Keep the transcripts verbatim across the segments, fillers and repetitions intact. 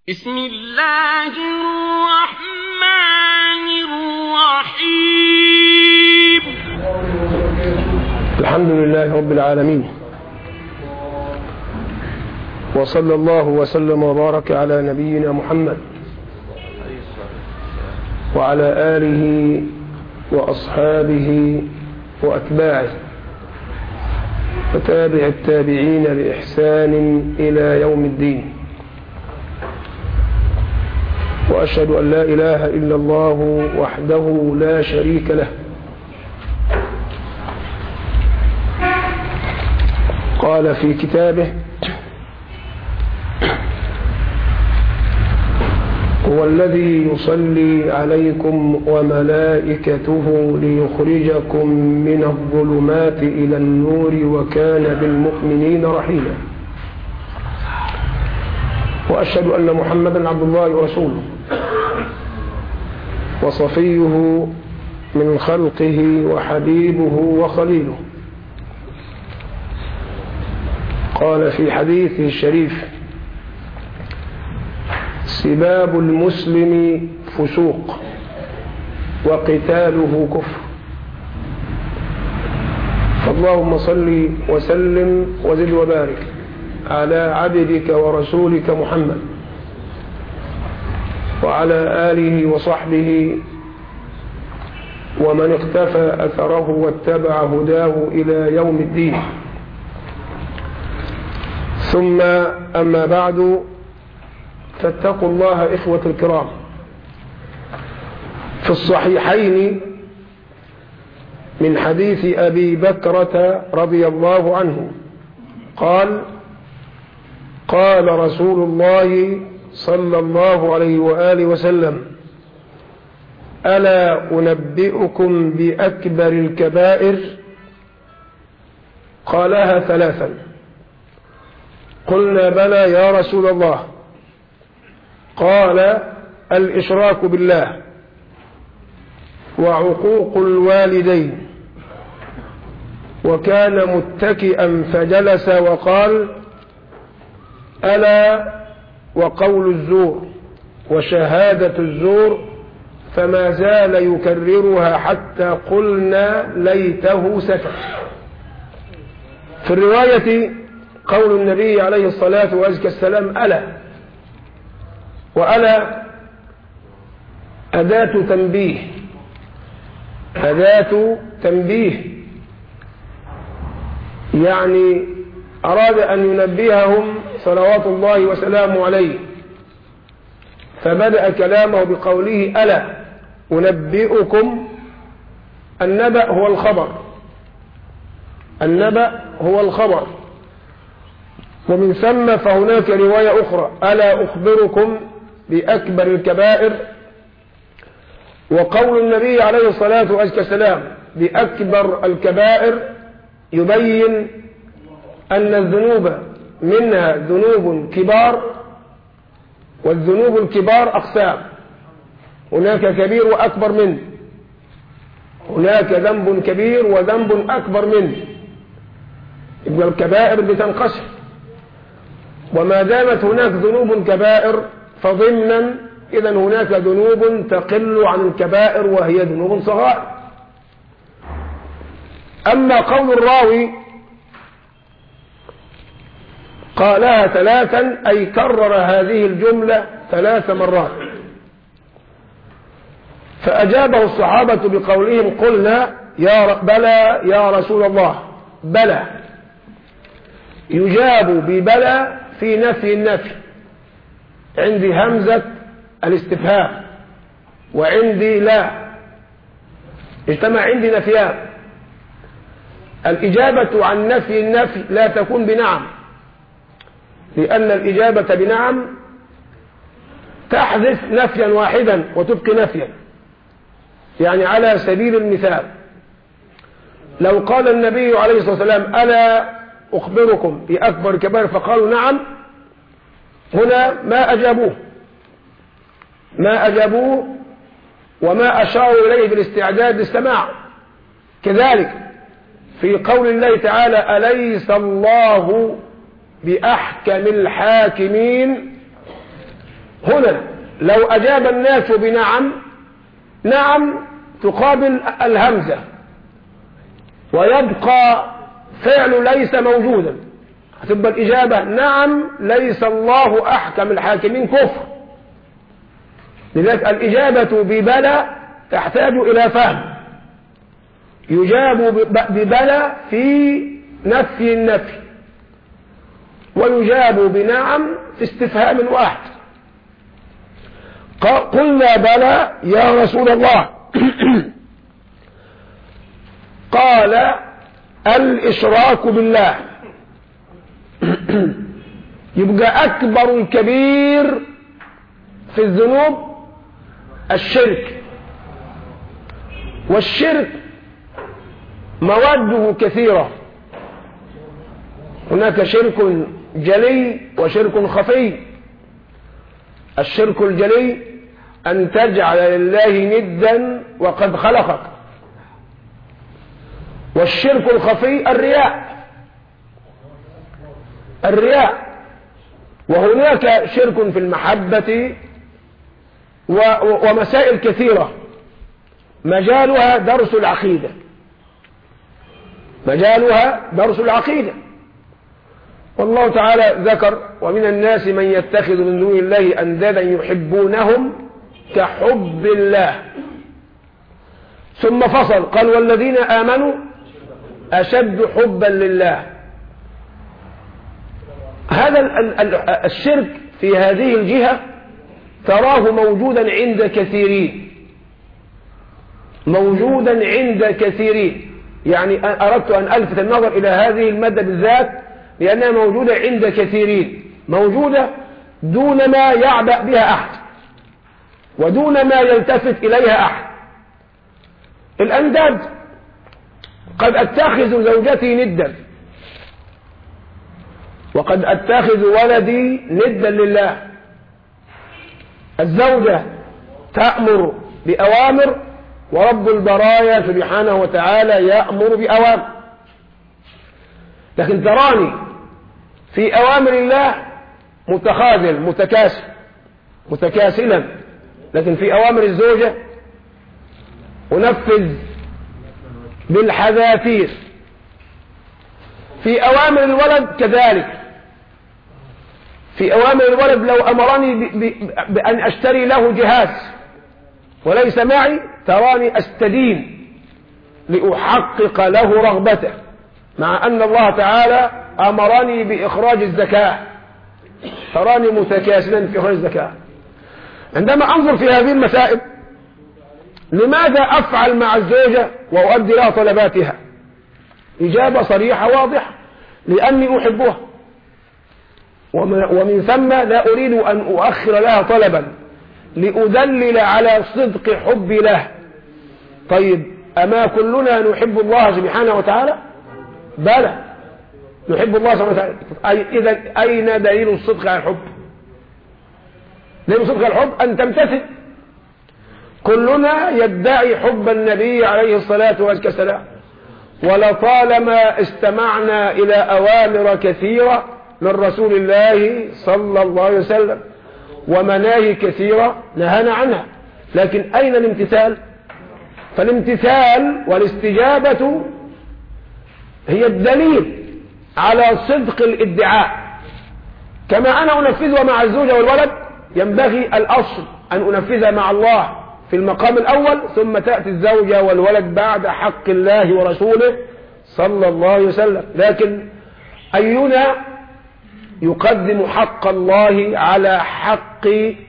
بسم الله الرحمن الرحيم. الحمد لله رب العالمين، وصلى الله وسلم وبارك على نبينا محمد وعلى آله وأصحابه وأتباعه وتابع التابعين بإحسان إلى يوم الدين. وأشهد أن لا إله إلا الله وحده لا شريك له، قال في كتابه: هو الذي يصلي عليكم وملائكته ليخرجكم من الظلمات إلى النور وكان بالمؤمنين رحيما. وأشهد أن محمدا عبد الله ورسوله وصفيه من خلقه وحبيبه وخليله. قال في حديثه الشريف: سباب المسلم فسوق وقتاله كفر. فاللهم صل وسلم وزد وبارك على عبدك ورسولك محمد وعلى آله وصحبه ومن اقتفى أثره واتبع هداه إلى يوم الدين. ثم أما بعد، فاتقوا الله إخوة الكرام. في الصحيحين من حديث أبي بكرة رضي الله عنه قال: قال رسول الله صلى الله عليه وآله وسلم: ألا أنبئكم بأكبر الكبائر؟ قالها ثلاثا. قلنا: بلى يا رسول الله. قال: الإشراك بالله وعقوق الوالدين. وكان متكئا فجلس وقال: ألا وقول الزور وشهادة الزور. فما زال يكررها حتى قلنا ليته سكت. في الرواية قول النبي عليه الصلاة والسلام: ألا. وألا أداة تنبيه، أداة تنبيه، يعني أراد أن ينبههم صلوات الله وسلامه عليه، فبدأ كلامه بقوله: ألا أنبئكم. النبأ هو الخبر، النبأ هو الخبر. ومن ثم فهناك رواية أخرى: ألا أخبركم بأكبر الكبائر. وقول النبي عليه الصلاة والسلام بأكبر الكبائر يبين أن الذنوب منها ذنوب كبار، والذنوب الكبار أقسام: هناك كبير وأكبر منه، هناك ذنب كبير وذنب أكبر منه. إن الكبائر بتنقسم، وما دامت هناك ذنوب كبائر فضمنا إذا هناك ذنوب تقل عن الكبائر وهي ذنوب صغائر. أما قول الراوي قالها ثلاثا، أي كرر هذه الجملة ثلاث مرات. فأجابه الصحابة بقولهم: قلنا يا بلى يا رسول الله. بلى يجاب ببلى في نفي النفي، عندي همزة الاستفهام وعندي لا، اجتمع عندي نفيان. الإجابة عن نفي النفي لا تكون بنعم، لأن الإجابة بنعم تحذف نفيا واحدا وتبقي نفيا. يعني على سبيل المثال، لو قال النبي عليه الصلاة والسلام: ألا أخبركم بأكبر الكبائر، فقالوا نعم، هنا ما أجابوه ما أجابوه وما أشاروا إليه بالاستعداد للسماع. كذلك في قول الله تعالى: أليس الله بأحكم الحاكمين، هنا لو أجاب الناس بنعم، نعم تقابل الهمزة ويبقى فعل ليس موجودا، هتبقى الإجابة نعم ليس الله أحكم الحاكمين كفر. لذلك الإجابة ببلى تحتاج إلى فهم. يجاب ببلى في نفي النفي، ويجاب بنعم في استفهام واحد. قلنا بلى يا رسول الله. قال الإشراك بالله. يبقى أكبر الكبير في الذنوب الشرك، والشرك مواده كثيرة. هناك شرك جلي وشرك خفي. الشرك الجلي أن تجعل لله ندا وقد خلقك، والشرك الخفي الرياء الرياء وهناك شرك في المحبة ومسائل كثيرة مجالها درس العقيدة مجالها درس العقيدة. والله تعالى ذكر ومن الناس من يتخذ من دون الله أندادا يحبونهم كحب الله، ثم فصل قال والذين آمنوا أشد حبا لله. هذا الشرك في هذه الجهة تراه موجودا عند كثيرين موجودا عند كثيرين يعني أردت أن ألفت النظر إلى هذه المادة بالذات لأنها موجودة عند كثيرين، موجودة دون ما يعبأ بها أحد ودون ما يلتفت إليها أحد. الأنداد، قد أتخذ زوجتي ندا وقد أتخذ ولدي ندا لله. الزوجة تأمر بأوامر ورب البرايا سبحانه وتعالى يأمر بأوامر، لكن تراني في أوامر الله متخاذل متكاسل متكاسلا، لكن في أوامر الزوجة أنفذ بالحذافير. في أوامر الولد كذلك. في أوامر الولد لو أمرني بأن أشتري له جهاز وليس معي تراني أستدين لأحقق له رغبته، مع أن الله تعالى أمرني بإخراج الزكاة، تراني متكاسلا في إخراج الزكاة. عندما أنظر في هذه المسائل لماذا أفعل مع الزوجة وأؤدي لها طلباتها؟ إجابة صريحة واضحة: لأني أحبها، ومن ثم لا أريد أن أؤخر لها طلبا لأدلل على صدق حبي له. طيب أما كلنا نحب الله سبحانه وتعالى؟ بلى نحب الله سبحانه وتعالى. إذا أين دليل الصدق على الحب؟ دليل الصدق على الحب أن تمتثل. كلنا يدعي حب النبي عليه الصلاة والسلام، ولطالما استمعنا إلى أوامر كثيرة من رسول الله صلى الله عليه وسلم ومناهي كثيرة نهانا عنها، لكن أين الامتثال؟ فالامتثال والاستجابة هي الدليل على صدق الادعاء. كما أنا أنفذها مع الزوجة والولد ينبغي الأصل أن أنفذها مع الله في المقام الأول، ثم تأتي الزوجة والولد بعد حق الله ورسوله صلى الله عليه وسلم. لكن أينا يقدم حق الله على حق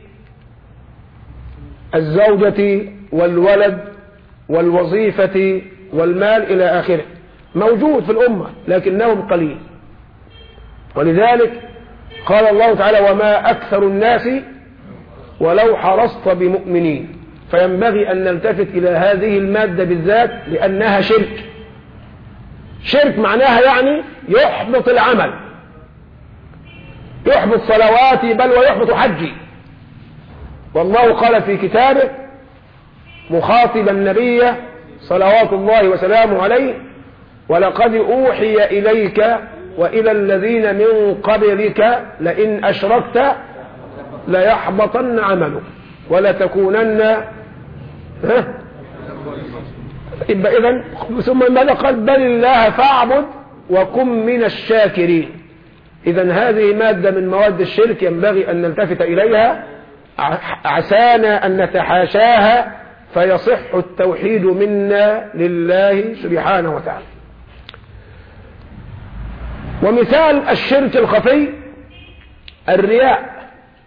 الزوجة والولد والوظيفة والمال إلى آخره؟ موجود في الأمة لكنهم قليل. ولذلك قال الله تعالى: وما أكثر الناس ولو حرصت بمؤمنين. فينبغي أن نلتفت إلى هذه المادة بالذات لأنها شرك. شرك معناها يعني يحبط العمل، يحبط صلواتي بل ويحبط حجي. والله قال في كتابه مخاطبا النبي صلوات الله وسلامه عليه: ولقد أوحي إليك وإلى الذين من قبلك لئن أشركت ليحبطن عمله ولا تكونن ها يبقى إذن ثم ماذا قال بل الله فاعبد وكن من الشاكرين. إذن هذه مادة من مواد الشرك ينبغي أن نلتفت إليها عسانا أن نتحاشاها فيصح التوحيد منا لله سبحانه وتعالى. ومثال الشرك الخفي الرياء.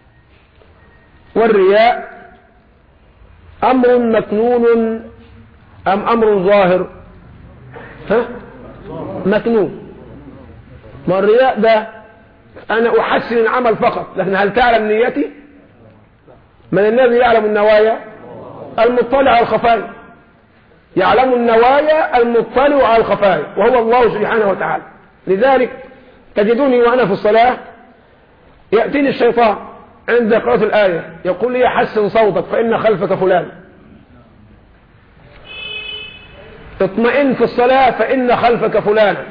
والرياء أمر مكنون أم أمر ظاهر؟ ها؟ مكنون. ما الرياء ده أنا أحسن العمل فقط، لكن هل تعلم نيتي؟ من الذي يعلم النوايا؟ المطلع على الخفايا. يعلم النوايا المطلع على الخفايا وهو الله سبحانه وتعالى. لذلك تجدوني وأنا في الصلاة يأتيني الشيطان عند قراءة الآية يقول لي حسن صوتك فإن خلفك فلان، اطمئن في الصلاة فإن خلفك فلانا.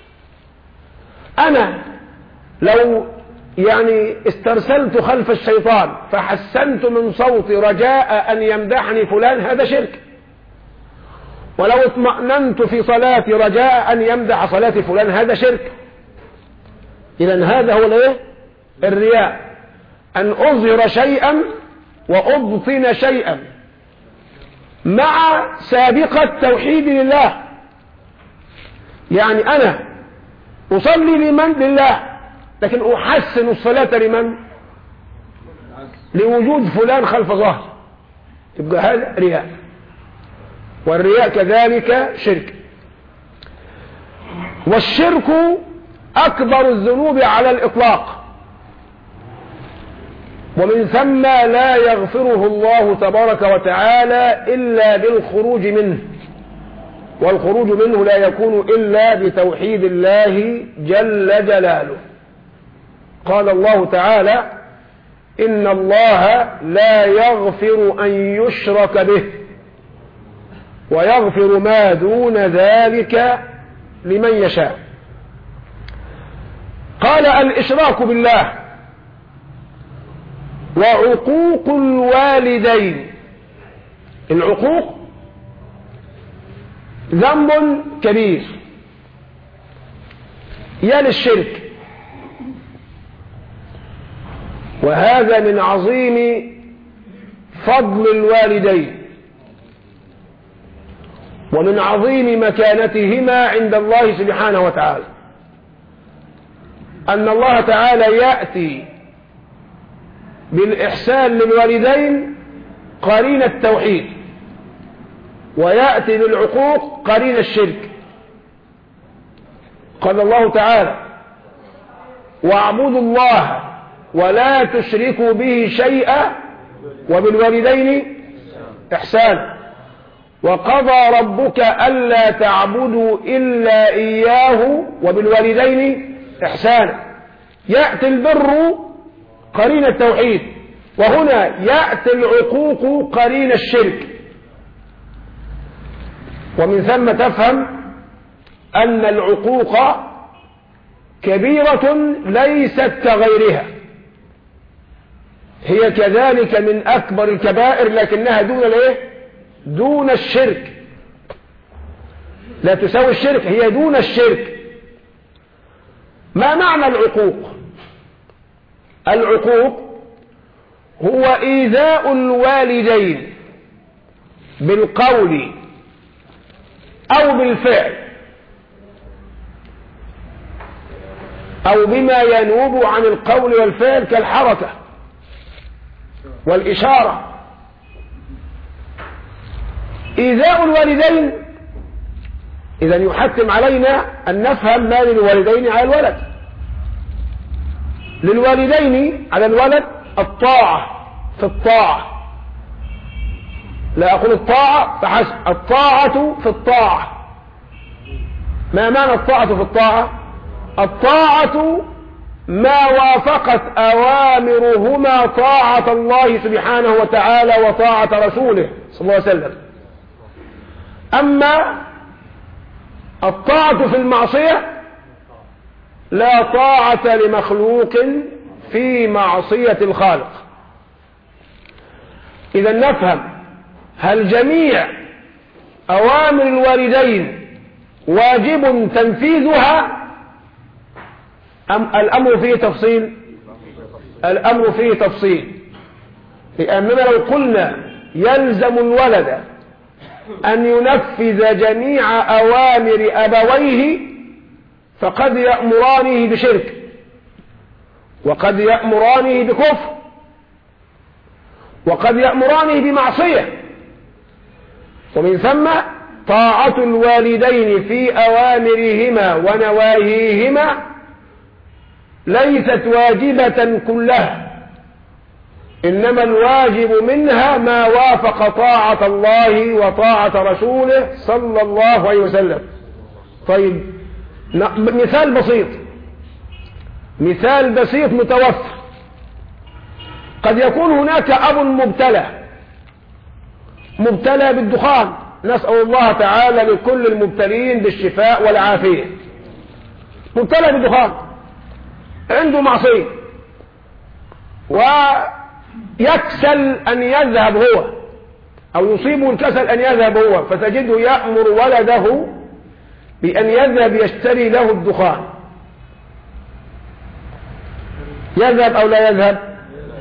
أنا لو يعني استرسلت خلف الشيطان فحسنت من صوتي رجاء أن يمدحني فلان هذا شرك، ولو اطمأننت في صلاتي رجاء أن يمدح صلاتي فلان هذا شرك. إذن هذا هو الايه؟ الرياء، أن أظهر شيئا وأبطن شيئا مع سابقة توحيد لله. يعني أنا أصلي لمن؟ لله، لكن أحسن الصلاة لمن؟ لوجود فلان خلف ظهر، يبقى هذا رياء. والرياء كذلك شرك. والشرك أكبر الذنوب على الإطلاق، ومن ثم لا يغفره الله تبارك وتعالى إلا بالخروج منه، والخروج منه لا يكون إلا بتوحيد الله جل جلاله. قال الله تعالى إن الله لا يغفر أن يشرك به ويغفر ما دون ذلك لمن يشاء. قال الإشراك بالله وعقوق الوالدين. العقوق ذنب كبير يلي الشرك، وهذا من عظيم فضل الوالدين ومن عظيم مكانتهما عند الله سبحانه وتعالى، أن الله تعالى يأتي بالإحسان للوالدين قرين التوحيد، ويأتي بالعقوق قرين الشرك. قال الله تعالى واعبدوا الله ولا تشركوا به شيئا وبالوالدين إحسانا وقضى ربك ألا تعبدوا إلا إياه وبالوالدين إحسانا. يأتي البر قرين التوحيد، وهنا يأتي العقوق قرين الشرك. ومن ثم تفهم أن العقوق كبيرة ليست كغيرها، هي كذلك من أكبر الكبائر لكنها دون الايه؟ دون الشرك، لا تساوي الشرك، هي دون الشرك. ما معنى العقوق؟ العقوق هو إيذاء الوالدين بالقول أو بالفعل أو بما ينوب عن القول والفعل كالحركة والإشارة. إيذاء الوالدين إذن يحتم علينا أن نفهم ما للوالدين على الولد. للوالدين على الولد الطاعة في الطاعة، لا أقول الطاعة فحسب، الطاعة في الطاعة. ما معنى الطاعة في الطاعة؟ الطاعة ما وافقت أوامرهما طاعة الله سبحانه وتعالى وطاعة رسوله صلى الله عليه وسلم. أما الطاعة في المعصية لا طاعة لمخلوق في معصية الخالق. إذا نفهم، هل جميع أوامر الوالدين واجب تنفيذها أم الأمر فيه تفصيل؟ الأمر فيه تفصيل، لأننا لو قلنا يلزم الولد أن ينفذ جميع أوامر أبويه فقد يأمرانه بشرك، وقد يأمرانه بكفر، وقد يأمرانه بمعصية، ومن ثم طاعة الوالدين في أوامرهما ونواهيهما ليست واجبة كلها، إنما الواجب منها ما وافق طاعة الله وطاعة رسوله صلى الله عليه وسلم. طيب مثال بسيط، مثال بسيط متوفر. قد يكون هناك أب مبتلى مبتلى بالدخان، نسأل الله تعالى لكل المبتلين بالشفاء والعافية. مبتلى بالدخان، عنده معصية ويكسل أن يذهب هو، أو يصيبه الكسل أن يذهب هو، فتجده يأمر ولده بأن يذهب يشتري له الدخان. يذهب أو لا يذهب؟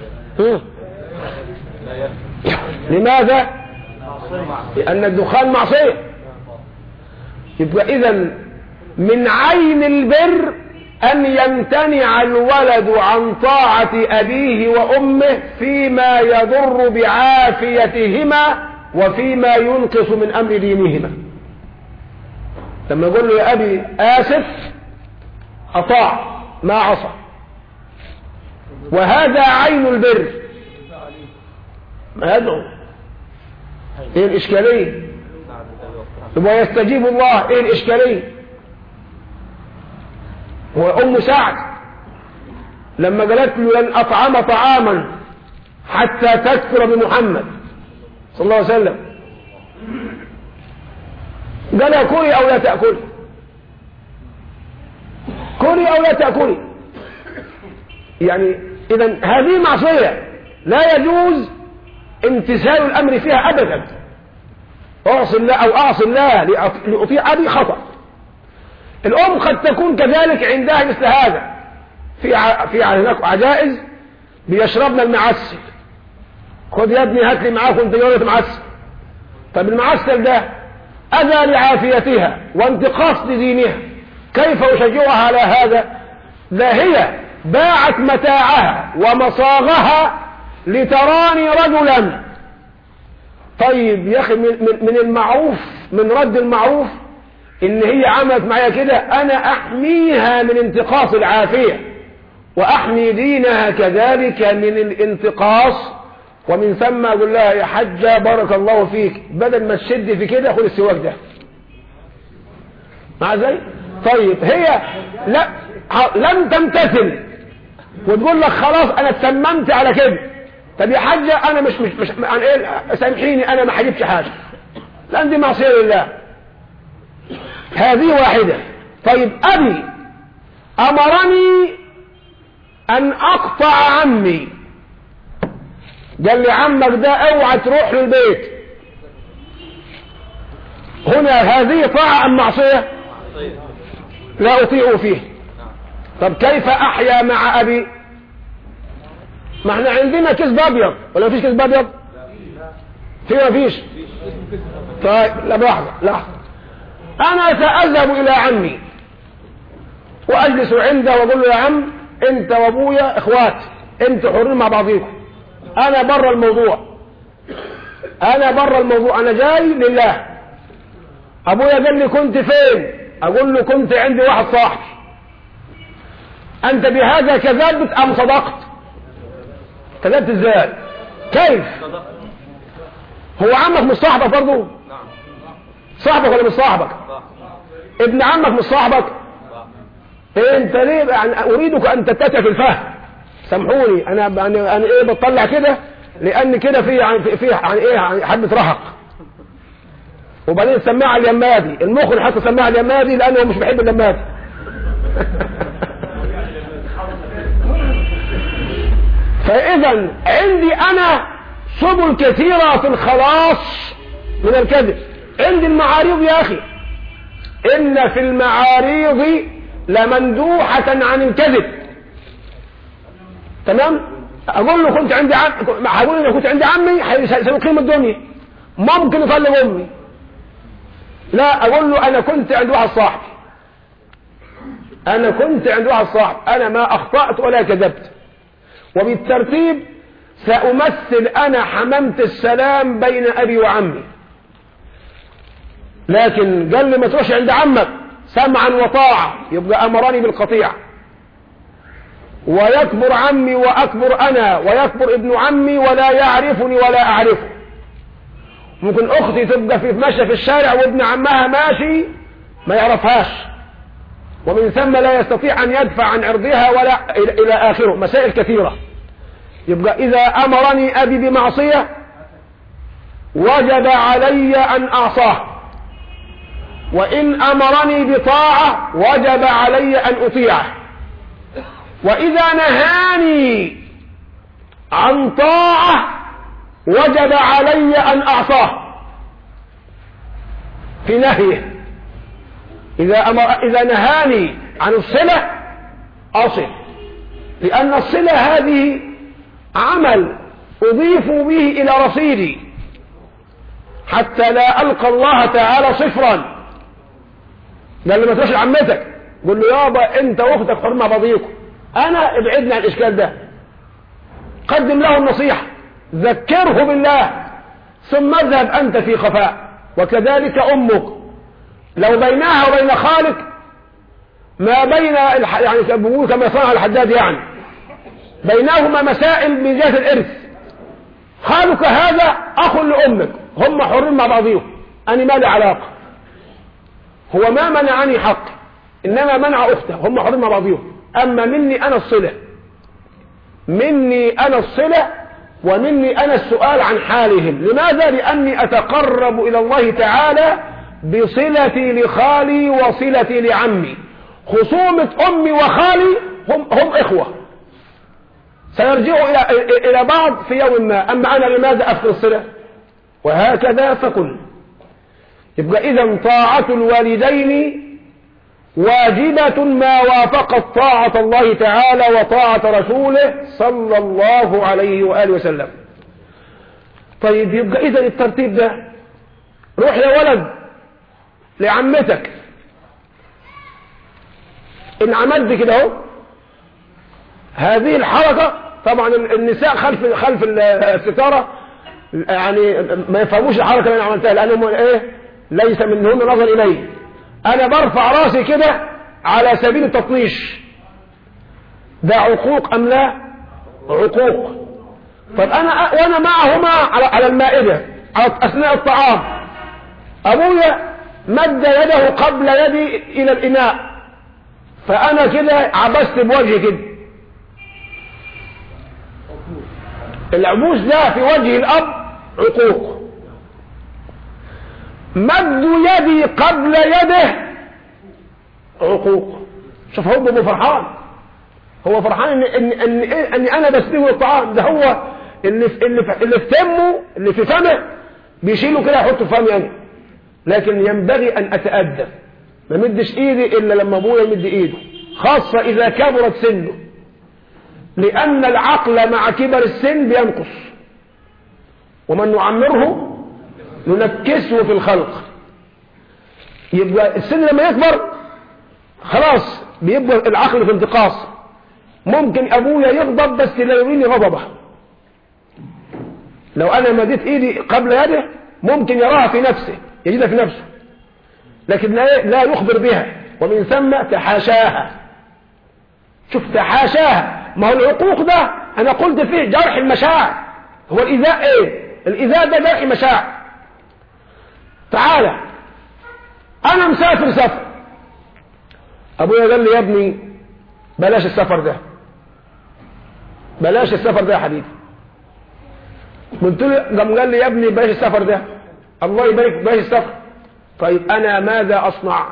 لماذا؟ لأن الدخان معصية. يبقى إذن من عين البر أن يمتنع الولد عن طاعة أبيه وأمه فيما يضر بعافيتهما وفيما ينقص من أمر دينهما. لما يقول له يا أبي آسف أطاع ما عصى، وهذا عين البر. ما يدعو ايه الإشكالية؟ ويستجيب الله، ايه الإشكالية؟ وأم سعد لما قالت له لن أطعم طعاما حتى تكفر بمحمد صلى الله عليه وسلم، قال كلي أو لا تأكلي، كلي أو لا تأكلي. يعني إذن هذه معصية لا يجوز امتثال الأمر فيها أبدا. أعصي الله أو أعصي الله لأطيع أبي خطأ. الأم قد تكون كذلك عندها مثل هذا. في ع... في هناك عجائز بيشربن المعسل. خذ يا ابني هات لي معاك وانت جوله معسل. طب المعسل ده أذى لعافيتها وانتقاص لدينها، كيف أشجعها على هذا؟ ذا هي باعت متاعها ومصاغها لتراني رجلا. طيب يا أخي من, من المعروف، من رد المعروف إن هي عملت معايا كده، أنا أحميها من انتقاص العافية وأحمي دينها كذلك من الانتقاص. ومن ثم أقول لها يا حجة بارك الله فيك، بدل ما تشد في كده خذ السواك ده مع زي. طيب هي لا لم تمتثل وتقول لك خلاص أنا اتممت على كده. طب يا حجة أنا مش مش, مش عن إيه سامحيني أنا ما حجبش حاجة، لأن دي معصية لله. هذه واحدة. طيب أبي أمرني أن أقطع عمي، قال لي عمك ده اوعى تروح للبيت. هنا هذه طاعة أم معصية؟ لا أطيع فيه. طب كيف أحيا مع أبي؟ ما احنا عندنا كذب أبيض ولا مفيش كذب أبيض؟ في مفيش؟ طيب لا لحظة لحظة، أنا سأذهب إلى عمي وأجلس عنده وأقول له يا عم أنت وأبويا إخوات، أنت حرين مع بعضيكم، أنا برا الموضوع، أنا برا الموضوع، أنا جاي لله. أبويا قال لي كنت فين؟ أقول له كنت عندي واحد صاحبي. أنت بهذا كذبت أم صدقت؟ كذبت إزاي؟ كيف؟ هو عمك مش صاحبك برضه؟ صاحبك ولا مش صاحبك؟ ابن عمك مش صاحبك؟ انت ليه يعني اريدك ان تتسع في الفهم. سامحوني انا انا انا ايه بطلع كده لان كده في يعني في يعني ايه يعني حد رهق. وبعدين السماعه اليمادي المخرج حط السماعه اليمادي لانه مش بيحب اليمادي. فاذا عندي انا سبل كثيرة في الخلاص من الكذب. عند المعاريض يا أخي، إن في المعاريض لمندوحة عن الكذب. تمام؟ أقول له كنت عندي عم، هقول له كنت عندي عمي سيقيم الدنيا، ممكن يطلب أمي. لا، أقول له أنا كنت عند واحد صاحبي، أنا كنت عند واحد صاحب، أنا ما أخطأت ولا كذبت، وبالترتيب سأمثل أنا حممت السلام بين أبي وعمي. لكن قال لي ما تروحش عند عمك، سمعا وطاعة، يبقى أمرني بالقطيع. ويكبر عمي وأكبر أنا، ويكبر ابن عمي ولا يعرفني ولا أعرفه. ممكن أختي تبقى في ماشية في الشارع وابن عمها ماشي ما يعرفهاش، ومن ثم لا يستطيع أن يدفع عن عرضها ولا إلى آخره، مسائل كثيرة. يبقى إذا أمرني أبي بمعصية وجب علي أن أعصاه، وإن أمرني بطاعة وجب علي أن أطيعه، وإذا نهاني عن طاعة وجب علي أن أعصاه في نهيه. إذا, أمر إذا نهاني عن الصلة أصل، لأن الصلة هذه عمل أضيف به إلى رصيدي حتى لا ألقى الله تعالى صفرا. قال لما تروح لعمتك قل له يابا أنت وأختك حرمة بضيكم، أنا ابعدنا عن الإشكال ده، قدم له النصيحة، ذكره بالله، ثم اذهب أنت في خفاء. وكذلك أمك، لو بينها وبين خالك ما بين الح... يعني كما صنع الحداد، يعني بينهما مسائل من جهة الإرث، خالك هذا أخ لأمك، هم حرين مع بعضهم، أنا ما لي علاقة، هو ما منعني حق إنما منع أخته، هم حرين مع بعضهم. أما مني أنا الصلة، مني أنا الصلة، ومني أنا السؤال عن حالهم. لماذا؟ لأني أتقرب إلى الله تعالى بصلتي لخالي وصلتي لعمي. خصومة أمي وخالي هم, هم إخوة، سيرجعوا إلى, إلى بعض في يوم ما. أما أنا لماذا أفقد الصلة؟ وهكذا فكن. يبقى إذن طاعة الوالدين واجبة ما وافقت طاعة الله تعالى وطاعة رسوله صلى الله عليه وآله وسلم. طيب يبقى إذن الترتيب ده، روح يا ولد لعمتك، إن عملت كده اهو هذه الحركة، طبعا النساء خلف خلف الستارة يعني ما يفهموش الحركة اللي أنا عملتها، لأنهم إيه ليس منهن نظر إليه. أنا برفع راسي كده على سبيل التطنيش، ده عقوق أم لا؟ عقوق. طب أنا وأنا معهما على المائدة أثناء الطعام، أبويا مد يده قبل يدي إلى الإناء، فأنا كده عبست بوجهي كده. العبوس ده في وجه الأب عقوق. مد يدي قبل يده عقوق. شوف هو ابو فرحان، هو فرحان ان ان ان, إن انا بسليه الطعام، ده هو اللي في اللي في, اللي في تمه اللي في فمه بيشيله كده يحطه في فمي انا. لكن ينبغي ان اتأدب، ما مدش ايدي الا لما ابويا يمد ايده، خاصة اذا كبرت سنه، لان العقل مع كبر السن بينقص، ومن نعمره ننكسه في الخلق. يبقى السن لما يكبر خلاص بيبقى العقل في انتقاص. ممكن ابويا يغضب بس لا يريني غضبه، لو انا مديت ايدي قبل يده ممكن يراها في نفسه، يجدها في نفسه، لكن لا يخبر بها، ومن ثم تحاشاها. شوف تحاشاها، ما هو العقوق ده انا قلت فيه جرح المشاعر. هو الايذاء ايه؟ الايذاء ده جرح مشاعر. تعالى انا مسافر سفر، ابويا قال لي يا ابني بلاش السفر ده، بلاش السفر ده يا حبيبي. قلت له، قام قال لي يا ابني بلاش السفر ده، الله يبارك بلاش السفر. طيب انا ماذا اصنع؟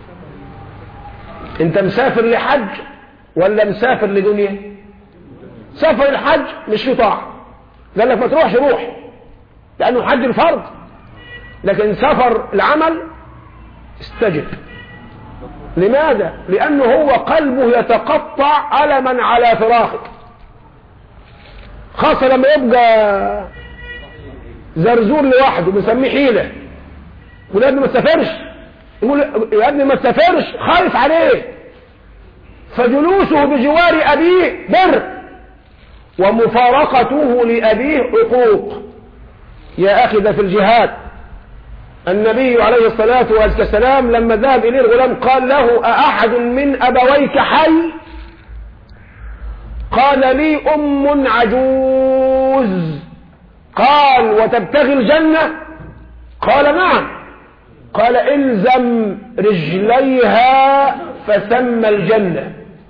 انت مسافر لحج ولا مسافر لدنيا؟ سفر الحج مش في طاعة، قال لك ما تروحش روح لأنه حج الفرض، لكن سفر العمل استجب. لماذا؟ لأنه هو قلبه يتقطع ألما على فراقك، خاصة لما يبقى زرزور لوحده بنسميه حيلة، يقول يا ابني ما تسافرش، يقول يا ابني ما تسافرش، خايف عليه. فجلوسه بجوار أبيه بر، ومفارقته لأبيه عقوق. يا أخي ده في الجهاد النبي عليه الصلاة والسلام لما ذهب إليه الغلام قال له أأحد من أبويك حي؟ قال لي أم عجوز. قال وتبتغي الجنة؟ قال نعم. قال إلزم رجليها فثم الجنة.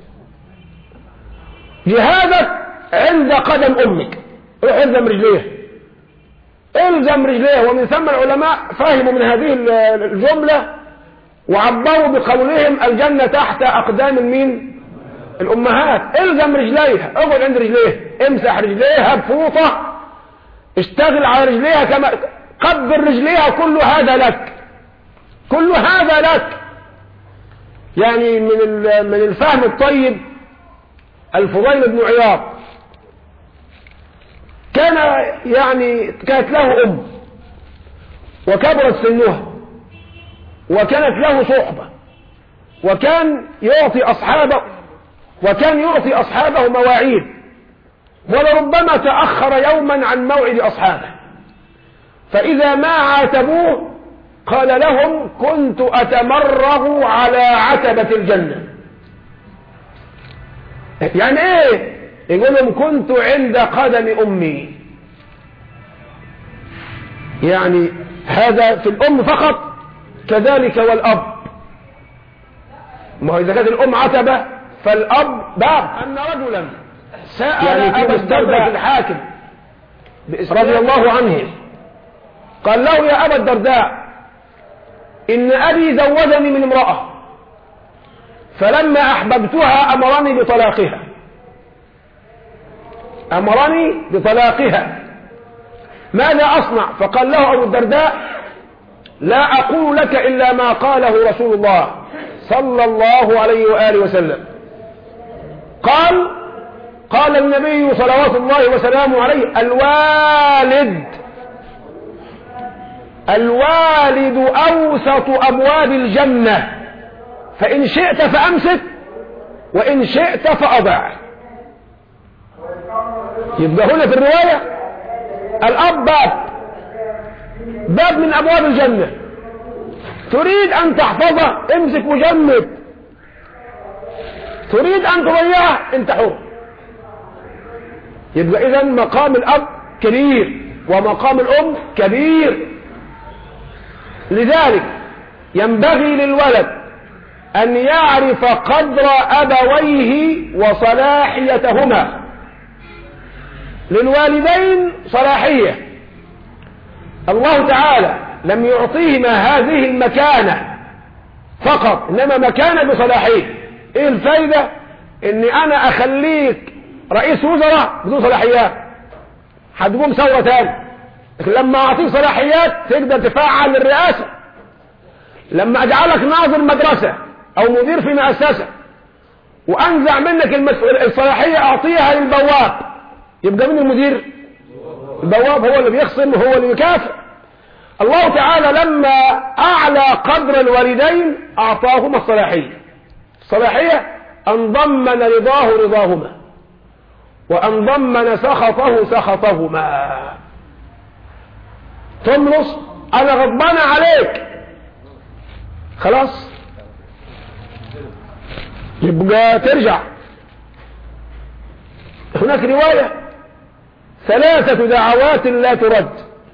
جهادك عند قدم أمك، روح إلزم رجليها، إلزم رجليها. ومن ثم العلماء فهموا من هذه الجملة وعبروا بقولهم الجنة تحت أقدام مين؟ الأمهات. إلزم رجليها، اقعد عند رجليها، امسح رجليها بفوطة، اشتغل على رجليها، كما قبل رجليها، كل هذا لك، كل هذا لك. يعني من من الفهم الطيب الفضيل بن عياض كان يعني كانت له أم وكبرت سنها وكانت له صحبة، وكان يعطي أصحابه وكان يعطي أصحابه مواعيد، ولربما تأخر يوما عن موعد أصحابه، فإذا ما عاتبوه قال لهم كنت أتمرغ على عتبة الجنة. يعني ايه؟ يقول لهم كنت عند قدم أمي. يعني هذا في الأم فقط، كذلك والأب. ما هو إذا كانت الأم عتبة فالأب باب. أن رجلا سأل يعني أبا الدرداء الحاكم رضي الله عنه قال له يا أبا الدرداء إن أبي زوجني من امرأة فلما أحببتها أمرني بطلاقها، أمرني بطلاقها، ماذا أصنع؟ فقال له أبو الدرداء لا أقول لك إلا ما قاله رسول الله صلى الله عليه وآله وسلم. قال قال النبي صلوات الله وسلامه عليه الوالد الوالد أوسط أبواب الجنة، فإن شئت فأمسك وإن شئت فأضع. يبقى هنا في الرواية الأب باب باب من أبواب الجنة، تريد أن تحفظه امسك وجمد، تريد أن تضيعه انت حر. يبقى إذن مقام الأب كبير ومقام الأم كبير. لذلك ينبغي للولد أن يعرف قدر أبويه وصلاحيتهما. للوالدين صلاحية، الله تعالى لم يعطيهما هذه المكانة فقط، إنما مكانة بصلاحية. إيه الفايدة؟ إني أنا أخليك رئيس وزراء بدون صلاحيات، هتقوم ثورة تاني. لكن لما أعطيك صلاحيات تقدر تفعل الرئاسة. لما أجعلك ناظر مدرسة أو مدير في مؤسسة وأنزع منك الصلاحية أعطيها للبواب، يبقى من المدير؟ البواب هو اللي بيخصم وهو اللي بيكافئ. الله تعالى لما أعلى قدر الوالدين أعطاهما الصلاحية. الصلاحية أن ضمن رضاه رضاهما وأن ضمن سخطه سخطهما. تملص أنا غضبان عليك، خلاص يبقى ترجع. هناك رواية ثلاثة دعوات لا ترد،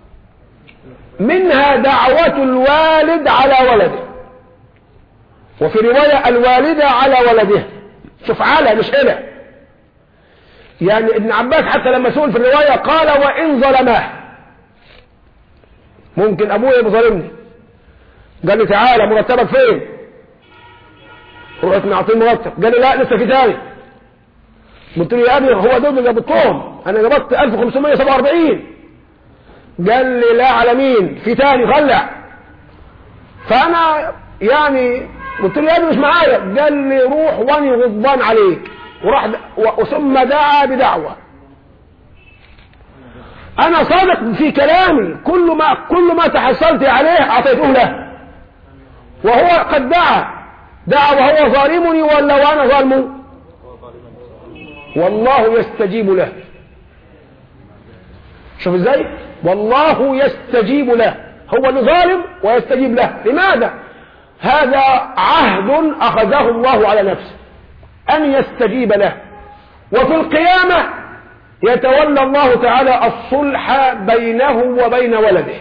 منها دعوة الوالد على ولده، وفي رواية الوالدة على ولدها. شوف على مش إله. يعني ابن عباس حتى لما سئل في الرواية قال وإن ظلماه، ممكن أبوه يبقى ظالمني، قال لي تعالى مرتبك فين؟ رحت نعطيه مرتب، قال لي لا لسه في تاني. قلت له يا ابني هو دول اللي جبتهم، انا جبت ألف وخمسمائة وسبعة وأربعين. قال لي لا على مين، في تاني طلع. فانا يعني قلت له يا ابني مش معايا. قال لي روح واني غضبان عليك، وراح ثم دعا بدعوه. انا صادق في كلامي، كل ما كل ما تحصلت عليه اعطيته له، وهو قد دعا دعا وهو ظالمني ولا وانا ظالمه، والله يستجيب له. شوف ازاي، والله يستجيب له، هو اللي ظالم ويستجيب له. لماذا؟ هذا عهد اخذه الله على نفسه ان يستجيب له. وفي القيامة يتولى الله تعالى الصلح بينه وبين ولده،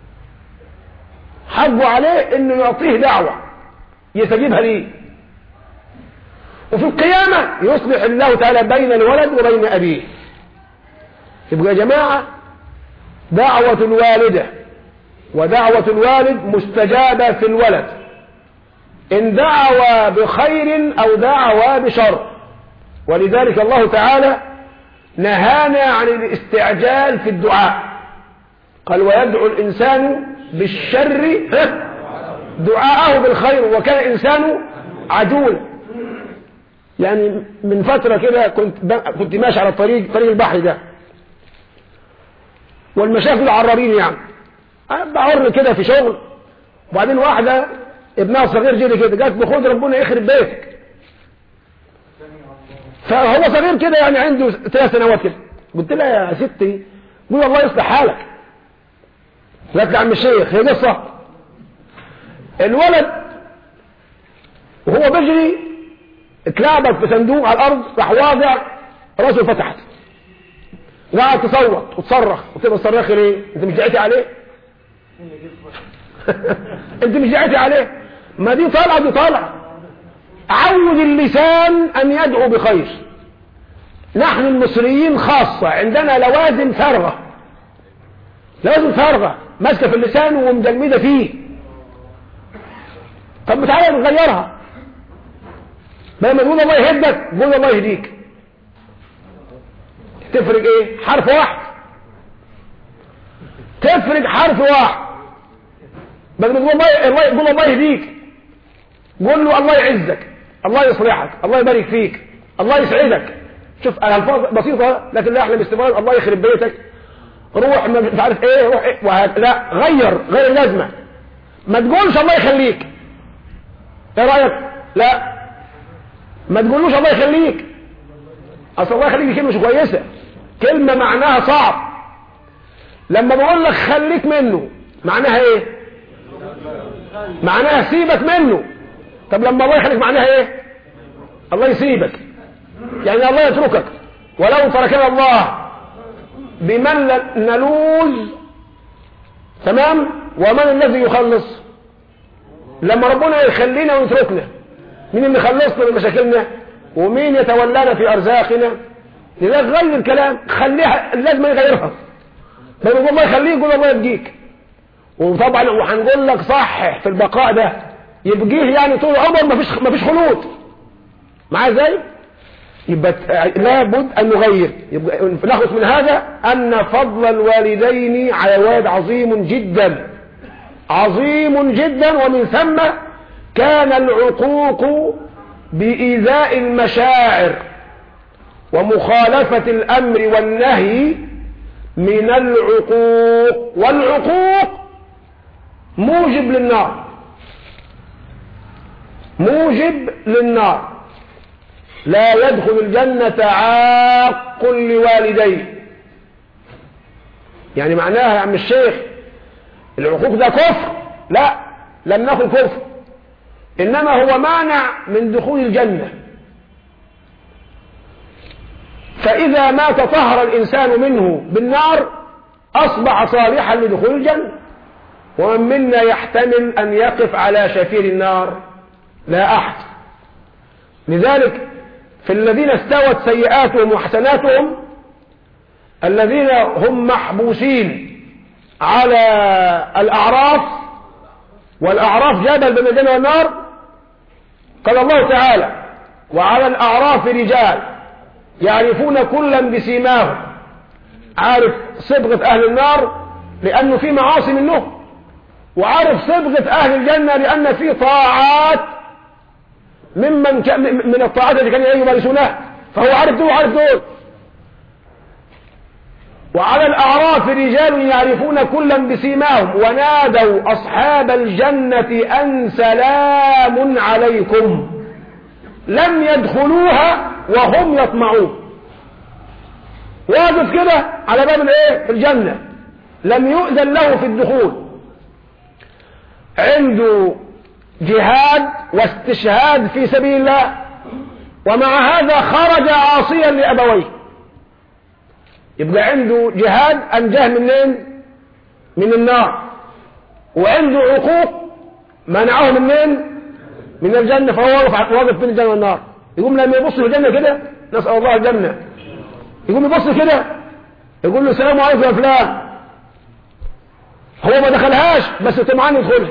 حق عليه انه يعطيه دعوة يستجيبها ليه. وفي القيامة يصلح الله تعالى بين الولد وبين أبيه. يبقى يا جماعة دعوة الوالدة ودعوة الوالد مستجابة في الولد، إن دعوا بخير أو دعوا بشر. ولذلك الله تعالى نهانا عن الاستعجال في الدعاء، قال ويدعو الإنسان بالشر دعاءه بالخير وكان الإنسان عجولا. يعني من فترة كده كنت كنت ماشي على الطريق طريق البحر ده، والمشايخ العرابين يعني بعر كده في شغل، وبعدين واحدة ابنها الصغير جري كده قالت له خد ربنا يخرب بيتك. فهو صغير كده يعني عنده ثلاث سنوات كده. قلت لها يا ستي قول الله يصلح حالك. قالت لي عم الشيخ هي قصة، الولد وهو بيجري اتلعبت في صندوق على الارض، راح واضع راسه فتحت، وقعد تصوت وتصرخ. قلت له تصرخي ليه؟ انت مش دعيتي عليه؟ انت مش دعيتي عليه؟ ما دي طالعه دي طالعه. عود اللسان ان يدعو بخير. نحن المصريين خاصه عندنا لوازم فارغه، لوازم فارغه ماسكه في اللسان ومجمده فيه. طب تعالى نغيرها، بدل ما تقول الله يهدك قول الله يهديك. تفرق ايه؟ حرف واحد، تفرق حرف واحد. بدل ما تقول الله الله قول الله يهديك قول له الله يعزك، الله يصلحك، الله يبارك فيك، الله يسعدك. شوف الفاظ بسيطه لكن لا احلى باستمرار. الله يخرب بيتك، روح مش عارف ايه، روح إيه وهك... لا غير غير اللازمه. ما تقولش الله يخليك، ايه رايك؟ لا ما تقولوش الله يخليك، اصل الله يخليك كلمه مش كويسه، كلمه معناها صعب. لما بقول لك خليك منه معناها ايه؟ معناها سيبك منه. طب لما الله يخليك معناها ايه؟ الله يسيبك، يعني الله يتركك. ولو تركنا الله بمن نلوذ، تمام، ومن الذي يخلص؟ لما ربنا يخلينا ويتركنا، مين اللي خلصنا من مشاكلنا ومين يتولانا في ارزاقنا؟ لذلك غير الكلام، خليها لازم يغيرها. بل الله يخليك قول الله يبقيك. وطبعا وهنقول لك صحح في البقاء ده يبقيه يعني طول عمر ما فيش ما فيش خلود معاه ازاي. يبقى لابد ان نغير. يبقى ناخذ من هذا ان فضل الوالدين على الولد عظيم جدا عظيم جدا. ومن ثم كان العقوق بإيذاء المشاعر ومخالفة الأمر والنهي من العقوق، والعقوق موجب للنار، موجب للنار. لا يدخل الجنة عاق لوالديه. يعني معناها يا عم الشيخ العقوق ده كفر؟ لا، لم نقل كفر، إنما هو مانع من دخول الجنة. فإذا ما تطهر الإنسان منه بالنار أصبح صالحا لدخول الجنة. ومن منا يحتمل أن يقف على شفير النار؟ لا أحد. لذلك في الذين استوت سيئاتهم وحسناتهم الذين هم محبوسين على الأعراف، والأعراف جبل بين الجنة والنار. قال الله تعالى وعلى الأعراف رجال يعرفون كلا بسيماهم، عارف صبغة أهل النار لأنه في معاصي منهم، وعارف صبغة أهل الجنة لأن في طاعات ممن ك... من الطاعات التي كانوا يمارسونها، فهو عارف دول وعارف دول. وعلى الأعراف رجال يعرفون كلا بسيماهم ونادوا أصحاب الجنة أن سلام عليكم لم يدخلوها وهم يطمعون. واقف كده على باب الايه في الجنة، لم يؤذن له في الدخول، عنده جهاد واستشهاد في سبيل الله، ومع هذا خرج عاصيا لأبويه. يبقى عنده جهاد أنجاه منين؟ من النار، وعنده عقوق منعه منين؟ من الجنة، فهو واقف واقف بين الجنة والنار. يقوم لما يبص في الجنة كده، نسأل الله الجنة، يقوم يبص كده يقول له السلام عليكم يا فلان، هو ما دخلهاش بس طمعان يدخلها.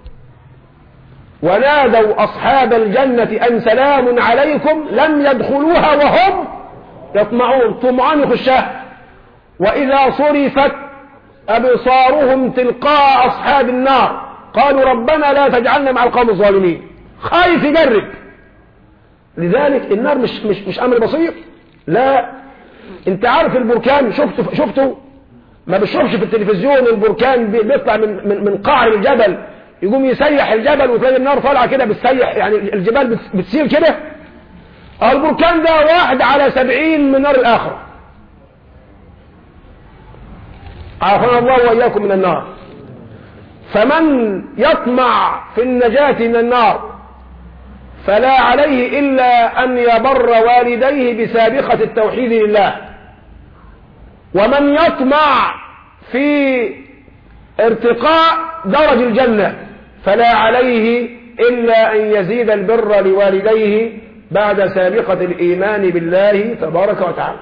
ونادوا أصحاب الجنة أن سلام عليكم لم يدخلوها وهم يطمعون، طمعان يخشها. وإذا صرفت أبصارهم تلقاء أصحاب النار قالوا ربنا لا تجعلنا مع القوم الظالمين، خايف يجرب. لذلك النار مش مش مش أمر بسيط، لا. انت عارف البركان، شفته شفته ما بتشوفش في التلفزيون البركان بيطلع من من من قعر الجبل، يقوم يسيح الجبل وتلاقي النار طالعه كده بتسيح، يعني الجبال بتسيل كده. البركان ده واحد على سبعين من نار الآخرة. عافانا الله وإياكم من النار. فمن يطمع في النجاة من النار فلا عليه إلا أن يبر والديه بسابقة التوحيد لله. ومن يطمع في ارتقاء درج الجنة فلا عليه إلا أن يزيد البر لوالديه بعد سابقة الإيمان بالله تبارك وتعالى.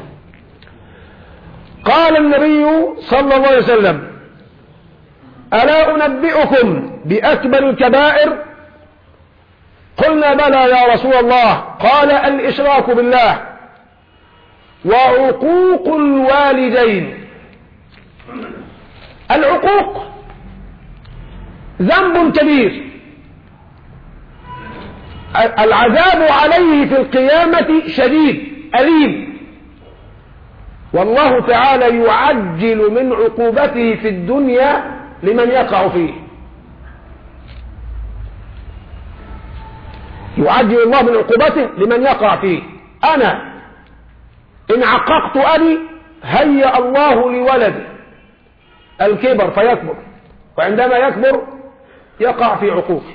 قال النبي صلى الله عليه وسلم: ألا أنبئكم بأكبر الكبائر؟ قلنا بلى يا رسول الله. قال: الإشراك بالله وعقوق الوالدين. العقوق ذنب كبير العذاب عليه في القيامة شديد أليم، والله تعالى يعجل من عقوبته في الدنيا لمن يقع فيه. يعجل الله من عقوبته لمن يقع فيه. أنا إن عققت أبي هيأ الله لولدي الكبر فيكبر، وعندما يكبر يقع في عقوقه.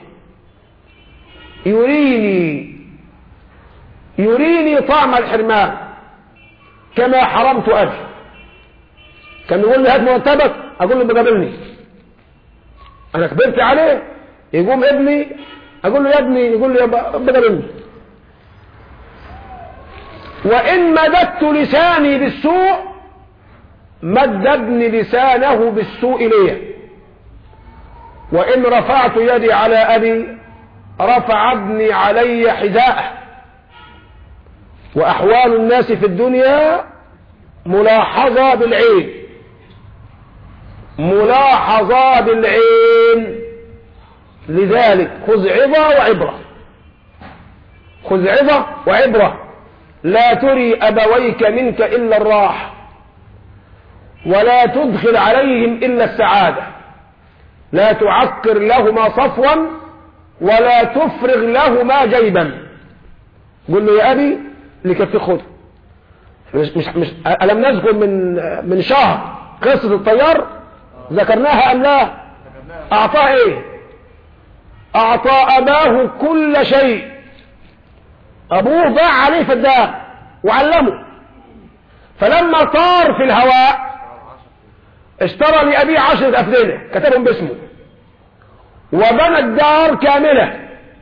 يريني يريني طعم الحرمان كما حرمت أبي. كان يقول لي هات مرتبك، أقول له بقابلني، أنا كبرت عليه. يقوم ابني أقول له يا ابني، يقول لي بقابلني. وإن مددت لساني بالسوء مد ابني لسانه بالسوء لي، وإن رفعت يدي على أبي رفع ابني علي حذاءه. وأحوال الناس في الدنيا ملاحظة بالعين، ملاحظة بالعين. لذلك خذ عظة وعبرة، خذ عظة وعبرة. لا تري أبويك منك إلا الراحة، ولا تدخل عليهم إلا السعادة. لا تعكر لهما صفوا ولا تفرغ لهما جيبا. قل له يا أبي لكفي خذ. مش مش مش ألم نذكر من من شهر قصة الطيار؟ ذكرناها أم لا؟ أعطاه إيه؟ أعطى أباه كل شيء. أبوه باع عليه في الدار وعلمه، فلما طار في الهواء اشترى لأبيه عشرة أفدنة كتبهم باسمه، وبنى الدار كاملة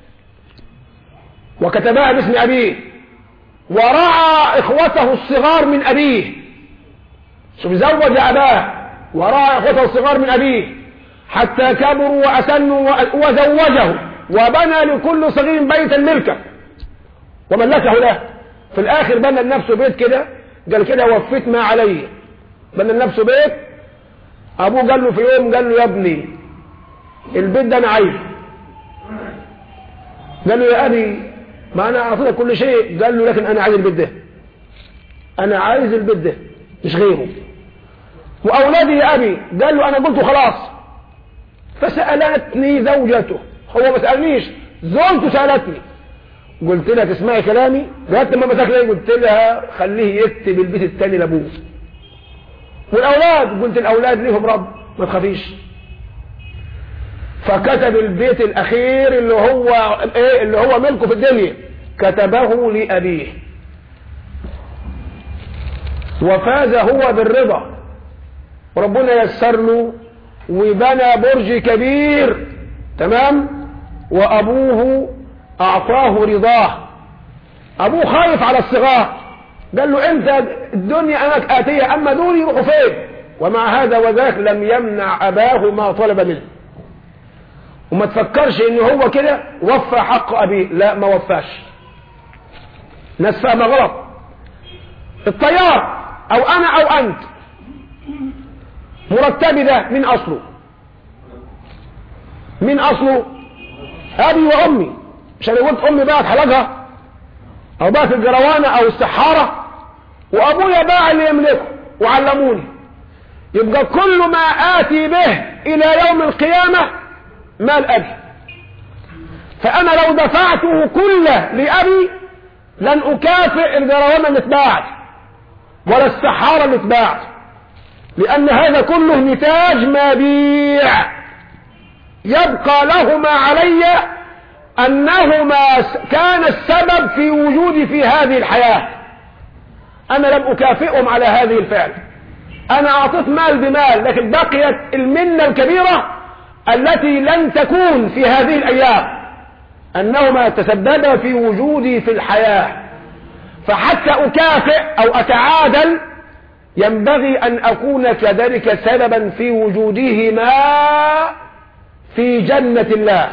وكتبها باسم أبيه، ورعى إخوته الصغار من أبيه. شوف، زوج أباه ورعى إخوته الصغار من أبيه حتى كبروا وأسنوا، وزوجه وبنى لكل صغير بيتا ملكا وملكه له. في الاخر بنى لنفسه بيت كده، قال كده وفيت ما علي، بنى لنفسه بيت. ابوه قال له في يوم، قال له يا ابني البيت ده انا عايزه. قال له يا ابي ما انا اعطيك كل شيء. قال له لكن انا عايز البيت ده، انا عايز البيت ده مش غيره. واولادي يا ابي، قال له انا قلت خلاص. فسالتني زوجته، هو ما سالنيش، زوجته سالتني، قلت لها تسمعي كلامي؟ قالت لما مسك لي، قلت لها خليه يكتب البيت الثاني لابوه. والاولاد، قلت الاولاد ليهم رب ما تخافيش. فكتب البيت الاخير اللي هو ايه، اللي هو ملكه في الدنيا، كتبه لابيه، وفاز هو بالرضا، وربنا يسر له وبنى برج كبير تمام، وابوه اعطاه رضاه. ابوه خايف على الصغار، قال له انت الدنيا امامك اتيه، اما دول يروحوا فين؟ ومع هذا وذاك لم يمنع اباه ما طلب منه. وما تفكرش ان هو كده وفى حق ابيه، لا ما وفاش. ناس فاهمه غلط. الطيار او انا او انت، مرتبي ده من اصله، من اصله ابي وامي. مش انا قلت امي باعت حلقها او باعت الجروانه او السحاره، وابويا باع اللي يملكه وعلموني. يبقى كل ما اتي به الى يوم القيامه مال ابي. فانا لو دفعته كله لابي لن اكافئ الجروانه اللي اتباعت ولا السحاره اللي اتباعت، لان هذا كله نتاج مبيع. يبقى لهما علي انهما كان السبب في وجودي في هذه الحياه. انا لم اكافئهم على هذه الفعل، انا اعطيت مال بمال، لكن بقيت المنه الكبيره التي لن تكون في هذه الايام، انهما تسببا في وجودي في الحياه. فحتى اكافئ او اتعادل ينبغي ان اكون كذلك سببا في وجودهما في جنه الله.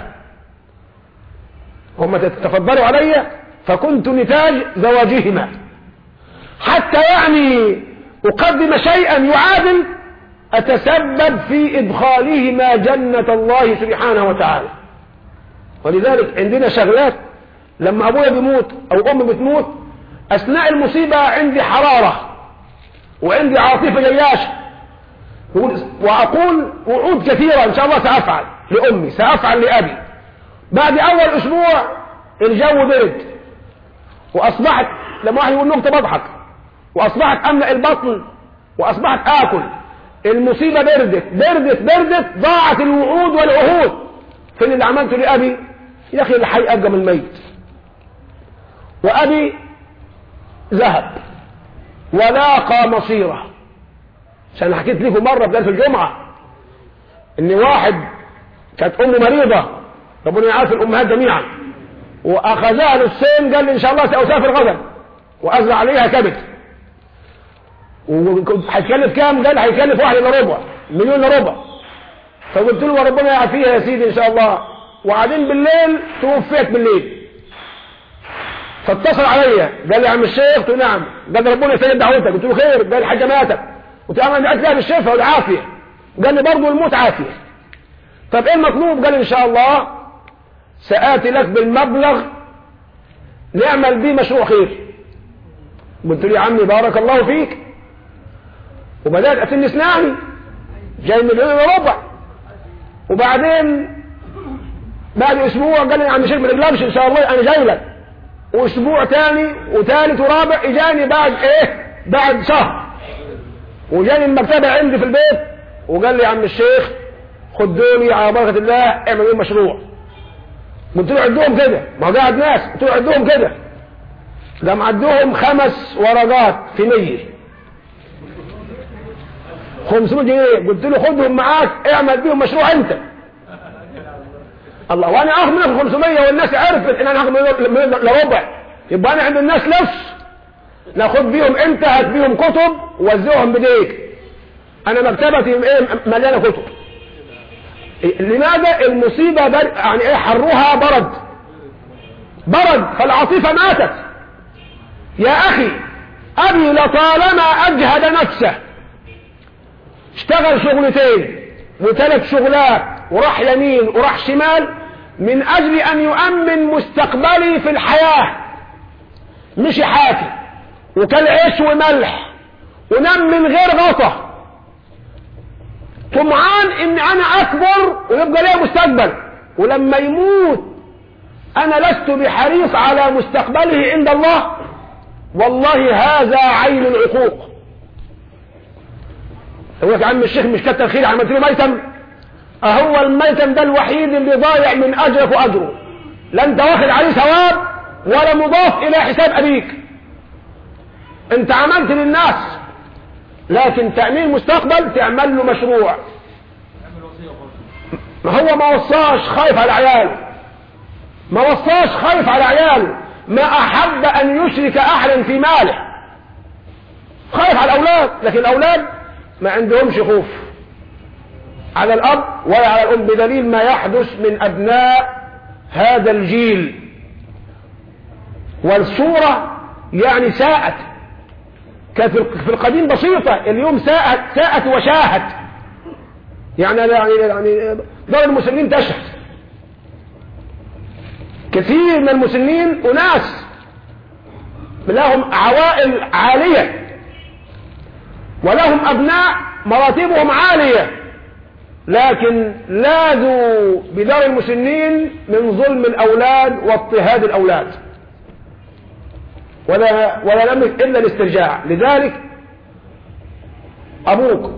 هم تفضلوا علي فكنت نتاج زواجهما، حتى يعني اقدم شيئا يعادل اتسبب في ادخالهما جنة الله سبحانه وتعالى. ولذلك عندنا شغلات لما ابويا بيموت او امي بتموت، اثناء المصيبة عندي حرارة وعندي عاطفة جياشة، واقول وعود كثيرة ان شاء الله سافعل لامي، سافعل لابي. بعد اول اسبوع الجو برد، واصبحت لما واحد يقول نكته بضحك، واصبحت املأ البطن، واصبحت اكل. المصيبه بردت بردت بردت، ضاعت الوعود والعهود. فين اللي عملته لابي؟ يا اخي الحي ابقى من الميت. وابي ذهب ولاقى مصيره. عشان حكيت لكم مره في درس الجمعه ان واحد كانت امه مريضه، ربنا يعافي الامهات جميعا، واخذها نصين، قال لي ان شاء الله ساسافر غدا وازرع عليها كبد. وكنت هيكلف كام؟ قال هيكلف واحد الا ربع مليون الا ربع. فقلت له وربنا يعافيها يا سيدي ان شاء الله. وبعدين بالليل توفيت بالليل، فاتصل عليا قال لي يا عم الشيخ، قلت له نعم. قال لي ربنا يسلم دعوتك. قلت له خير. قال الحاجه ماتت. قلت له انا دعيت لها بالشفاء والعافيه. قال لي برضه الموت عافيه. طب ايه المطلوب؟ قال ان شاء الله سآتي لك بالمبلغ نعمل بيه مشروع خير. قلت له يا عمي بارك الله فيك. وبدأت أتم اسناني جاي مليون وربع. وبعدين بعد اسبوع قال لي يا عم شيخ ما تقلقش ان شاء الله انا جاي لك. واسبوع ثاني وثالث ورابع اجاني بعد ايه؟ بعد شهر. وجاني المكتبه عندي في البيت وقال لي يا عم الشيخ خد دولي على بركه الله اعمل ايه مشروع. قلت له عدوهم كده، ما هو قاعد ناس. قلت له عدوهم كده. قام عدوهم خمس ورقات في مية خمسمائة جنيه. قلت له خدهم معاك اعمل بيهم مشروع انت. الله، وانا اخذ منهم خمسمائة والناس عرفت ان انا اخذ منهم لربع، يبقى انا عند الناس لص ناخد بيهم انت، هات بيهم كتب ووزعهم بديك. انا مكتبتي ايه مليانه كتب. لماذا؟ المصيبه بر... يعني ايه حرها برد برد، فالعاطفه ماتت. يا أخي أبي لطالما أجهد نفسه، اشتغل شغلتين وثلاث شغلات وراح يمين وراح شمال من أجل أن يؤمن مستقبلي في الحياة، مش حافي وكل عيش وملح ونام من غير غطا، طمعان ان انا اكبر ويبقى لي مستقبل، ولما يموت انا لست بحريص على مستقبله عند الله. والله هذا عين العقوق. يقول لك يا عم الشيخ مش كتر خير عملت له ميتم، اهو الميتم ده الوحيد اللي ضايع من اجرك واجره، لا انت واخد عليه ثواب ولا مضاف الى حساب ابيك. انت عملت للناس، لكن تأمين مستقبل تعمل له مشروع. ما هو ما وصاش خايف على عياله، ما وصاش خايف على عياله، ما احب ان يشرك احدا في ماله، خايف على الاولاد، لكن الاولاد ما عندهمش خوف على الاب ولا على الام، بدليل ما يحدث من ابناء هذا الجيل. والصورة يعني ساءت، كانت في القديم بسيطة، اليوم ساءت ساءت وشاهت. يعني يعني يعني دار المسنين تشهد، كثير من المسنين أناس لهم عوائل عالية ولهم أبناء مراتبهم عالية، لكن لاذوا بدار المسنين من ظلم الأولاد واضطهاد الأولاد، ولا ولا نملك إلا الاسترجاع. لذلك أبوك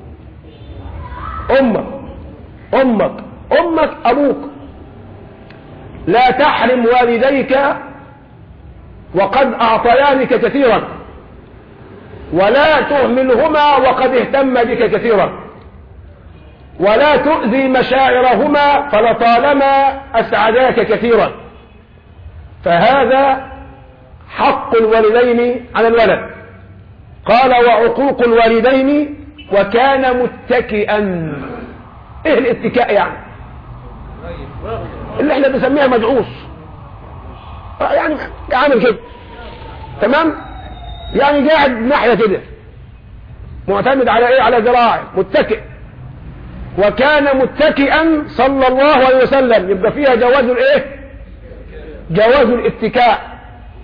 أمك أمك أمك أبوك، لا تحرم والديك وقد أعطيانك كثيرا، ولا تهملهما وقد اهتم بك كثيرا، ولا تؤذي مشاعرهما فلطالما أسعداك كثيرا. فهذا حق الوالدين على الولد. قال وعقوق الوالدين وكان متكئا. ايه الاتكاء يعني؟ اللي احنا بنسميها مدعوس، يعني عامل كده تمام، يعني قاعد ناحية كده معتمد على ايه؟ على ذراعه، متكئ. وكان متكئا صلى الله عليه وسلم، يبقى فيها جواز الايه؟ جواز الاتكاء.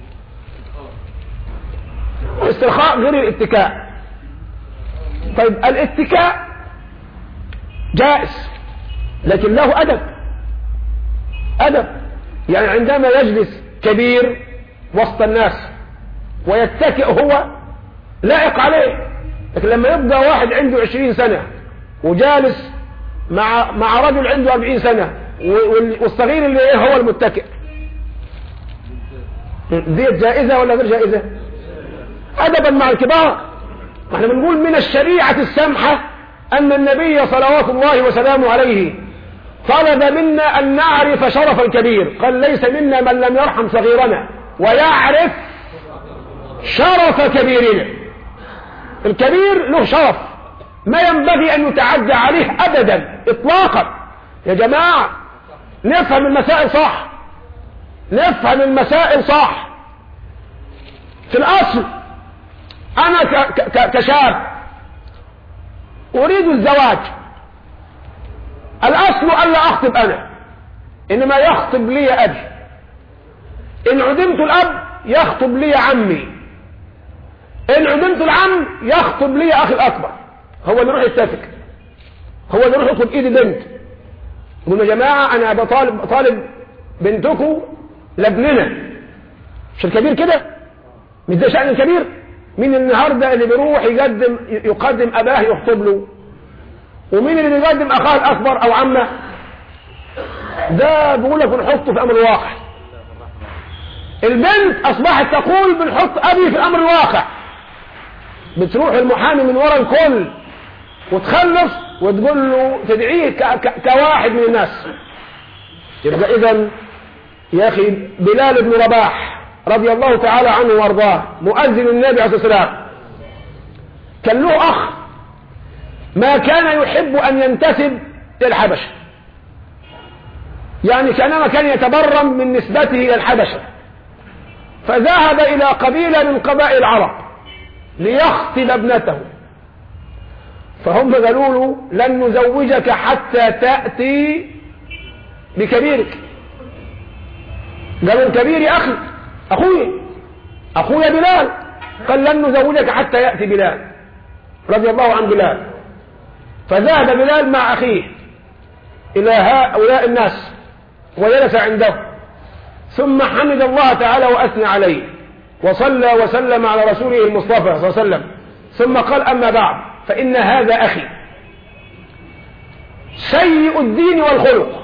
الاسترخاء غير الاتكاء. طيب الاتكاء جائز لكن له أدب. أدب يعني عندما يجلس كبير وسط الناس ويتكئ هو لائق عليه، لكن لما يبقى واحد عنده عشرين سنة وجالس مع مع رجل عنده أربعين سنة والصغير اللي ايه هو المتكئ، دي جائزة ولا غير جائزة؟ أدبا مع الكبار. احنا بنقول من الشريعة السمحة أن النبي صلوات الله وسلامه عليه طلب منا أن نعرف شرف الكبير، قال ليس منا من لم يرحم صغيرنا ويعرف شرف كبيرنا. الكبير له شرف ما ينبغي أن يتعدى عليه أبدا إطلاقا. يا جماعة نفهم المسائل صح، نفهم المسائل صح. في الأصل أنا كشاب أريد الزواج، الأصل ألا أخطب أنا، إنما يخطب لي أبي. إن عدمت الأب يخطب لي عمي، إن عدمت العم يخطب لي أخي الأكبر. هو اللي يروح يتفق، هو اللي يروح يطلب إيدي بنت، يقول يا جماعة أنا بطالب طالب بنتكم لابننا. مش الكبير كده؟ مش ده شأن الكبير؟ مين النهارده اللي بيروح يقدم يقدم أباه يخطب له؟ ومين اللي بيقدم أخاه الأكبر أو عمه؟ ده بيقول لك بنحطه في أمر الواقع. البنت أصبحت تقول بنحط أبي في الأمر الواقع، بتروح المحامي من وراء الكل وتخلص وتقول له تدعيه كواحد من الناس. يبقى إذن يا أخي بلال بن رباح رضي الله تعالى عنه وارضاه مؤذن النبي عليه الصلاة والسلام كان له أخ ما كان يحب أن ينتسب للحبشة، يعني كانما كان يتبرم من نسبته إلى الحبشة، فذهب إلى قبيلة من قبائل العرب ليخطب ابنته، فهم قالوا له لن نزوجك حتى تأتي بكبيرك. قالوا الكبير يا أخي أخوي أخويا بلال، قال لن نزوجك حتى يأتي بلال رضي الله عن بلال. فذهب بلال مع أخيه إلى هؤلاء الناس وجلس عنده، ثم حمد الله تعالى وأثنى عليه وصلى وسلم على رسوله المصطفى صلى الله عليه وسلم، ثم قال أما بعد فإن هذا أخي سيء الدين والخلق،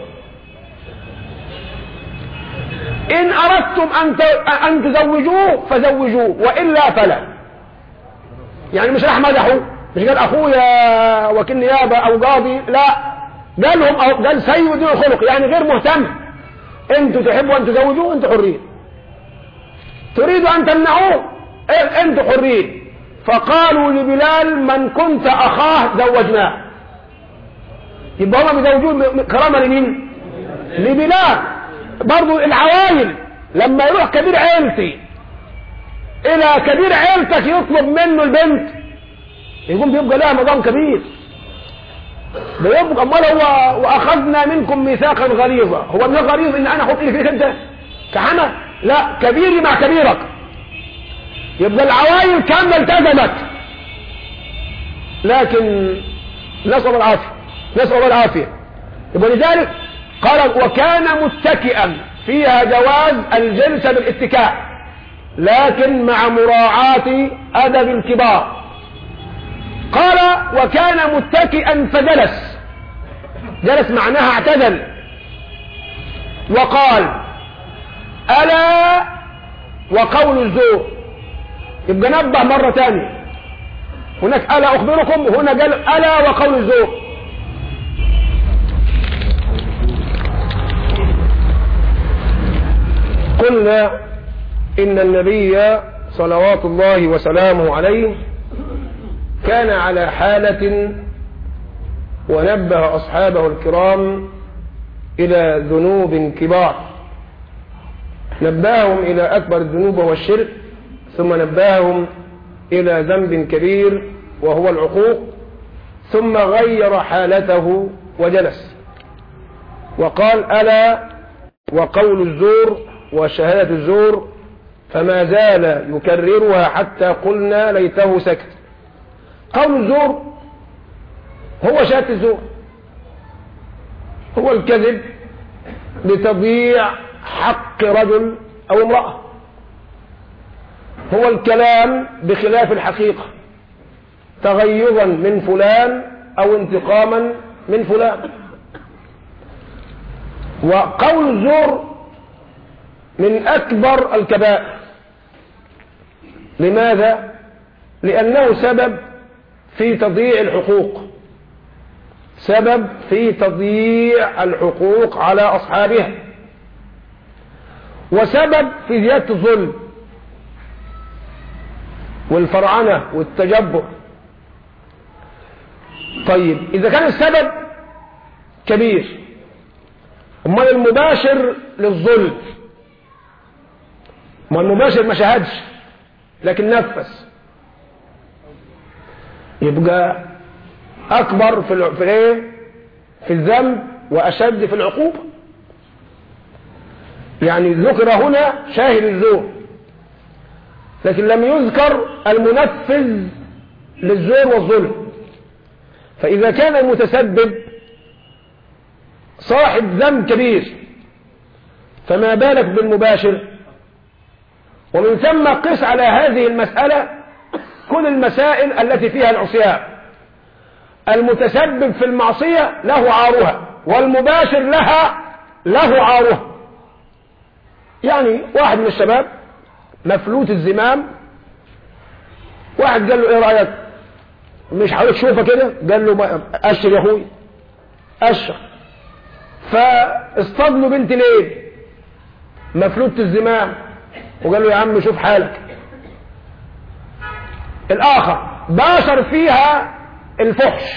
إن أردتم أن تزوجوه فزوجوه وإلا فلا. يعني مش راح مدحه، مش قال أخويا وكيل نيابة أو قاضي، لا، قال لهم أو قال سيء الدين والخلق، يعني غير مهتم. أنتوا تحبوا أن تزوجوه أنتوا حرين، تريدوا أن تمنعوه أنتوا حرين. فقالوا لبلال من كنت أخاه زوجناه. يبقى هم بيزوجوه كرامة لمين؟ لبلال. برضو العوائل لما يروح كبير عيلتي إلى كبير عيلتك يطلب منه البنت، يقوم بيبقى لها مقام كبير، بيبقى امال هو واخذنا منكم ميثاقا غليظا، هو ميثاق غليظ ان انا احط لك فيك انت كحمى؟ لا، كبيري مع كبيرك. يبقى العوائل كامله التزمت، لكن نسأل الله العافيه نسأل الله العافيه. يبقى لذلك قال وكان متكئا، فيها جواز الجلسه بالاتكاء لكن مع مراعاه ادب الكبار. قال وكان متكئا فجلس، جلس معناها اعتدل، وقال ألا وقول الزور. يبقى نبه مرة ثانية، هناك ألا أخبركم، هنا قال ألا وقول الزور. قلنا إن النبي صلوات الله وسلامه عليه كان على حالة، ونبه أصحابه الكرام إلى ذنوب كبار، نبههم إلى أكبر الذنوب وهو الشرك، ثم نبههم إلى ذنب كبير وهو العقوق، ثم غير حالته وجلس وقال ألا وقول الزور وشهادة الزور، فما زال يكررها حتى قلنا ليته سكت. قول الزور هو شهادة الزور، هو الكذب لتضييع حق رجل أو امرأة، هو الكلام بخلاف الحقيقة تغيظا من فلان أو انتقاما من فلان. وقول الزور من أكبر الكبائر. لماذا؟ لأنه سبب في تضييع الحقوق، سبب في تضييع الحقوق على أصحابها، وسبب في زيادة الظلم والفرعنة والتجبر. طيب إذا كان السبب كبير، امال المباشر للظلم؟ ما المباشر ما شهدش لكن نفس، يبقى أكبر في في الايه في الذنب وأشد في العقوبة. يعني ذكر هنا شاهد الزور، لكن لم يذكر المنفذ للزور والظلم. فإذا كان المتسبب صاحب ذنب كبير فما بالك بالمباشر؟ ومن ثم قس على هذه المسألة كل المسائل التي فيها العصيان. المتسبب في المعصية له عارها، والمباشر لها له عارها. يعني واحد من الشباب مفلوت الزمام، واحد قال له ايه رأيك؟ مش حاولت تشوفه كده؟ قال له أشر يا اخوي أشر. فاصطاد له بنت ليل مفلوت الزمام، وقال له يا عم شوف حالك. الآخر باشر فيها الفحش.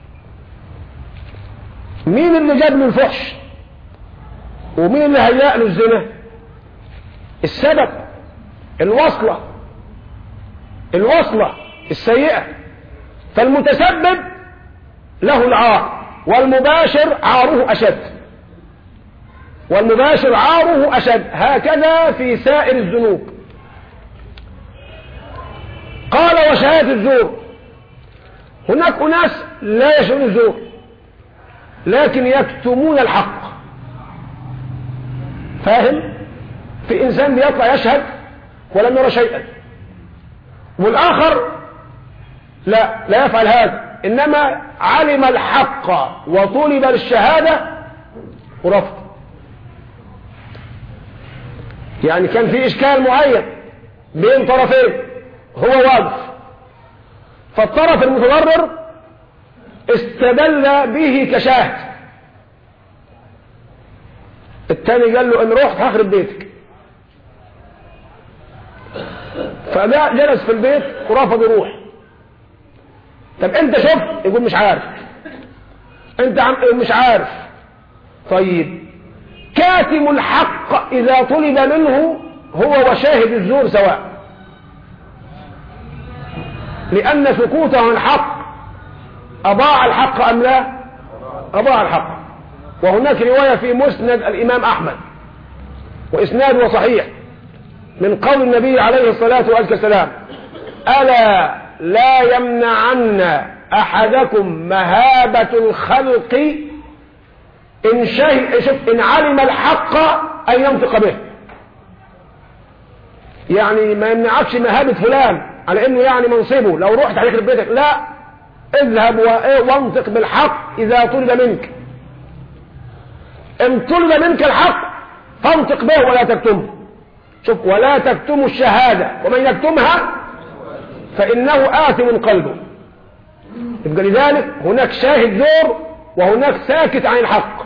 مين اللي جاب له الفحش ومين اللي هيأ له الزنا؟ السبب. الوصلة الوصلة السيئة، فالمتسبب له العار والمباشر عاره أشد، والمباشر عاره أشد، هكذا في سائر الذنوب. قال وشهادة الزور، هناك أناس لا يشهدون الزور لكن يكتمون الحق، فاهم؟ في إنسان بيطلع يشهد ولم يرى شيئا، والآخر لا لا يفعل هذا، إنما علم الحق وطلب للشهادة ورفض. يعني كان في إشكال معين بين طرفين هو واقف، فالطرف المتضرر استدل به كشاهد، التاني قال له ان رحت هخرب بيتك، فده جلس في البيت ورفض يروح. طب انت شفت؟ يقول مش عارف. انت عم مش عارف. طيب كاتم الحق اذا طلب منه هو وشاهد الزور سواء، لان سكوته عن الحق اضاع الحق ام لا؟ اضاع الحق. وهناك رواية في مسند الامام احمد واسناده صحيح من قول النبي عليه الصلاة والسلام: ألا لا يمنعن أحدكم مهابة الخلق إن, إن علم الحق أن ينطق به. يعني ما يمنعكش مهابة فلان على إنه يعني منصبه لو رحت عليك بيتك، لا، اذهب وانطق بالحق إذا طلب منك. إن طلب منك الحق فانطق به ولا تكتمه. شوف: ولا تكتموا الشهادة ومن يكتمها فإنه آثم قلبه. يبقى لذلك هناك شاهد زور وهناك ساكت عن الحق،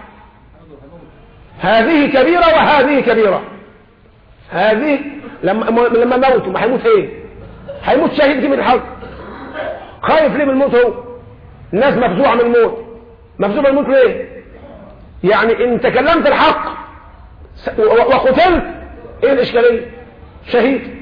هذه كبيرة وهذه كبيرة. هذه لما لما موتوا ما هيموت ايه؟ هيموت شاهد كلمة الحق. خايف ليه من الموت؟ هو الناس مفزوعة من الموت. مفزوعة من الموت ليه؟ يعني ان تكلمت الحق وقتلت، ايه الاشكالية؟ شهيد.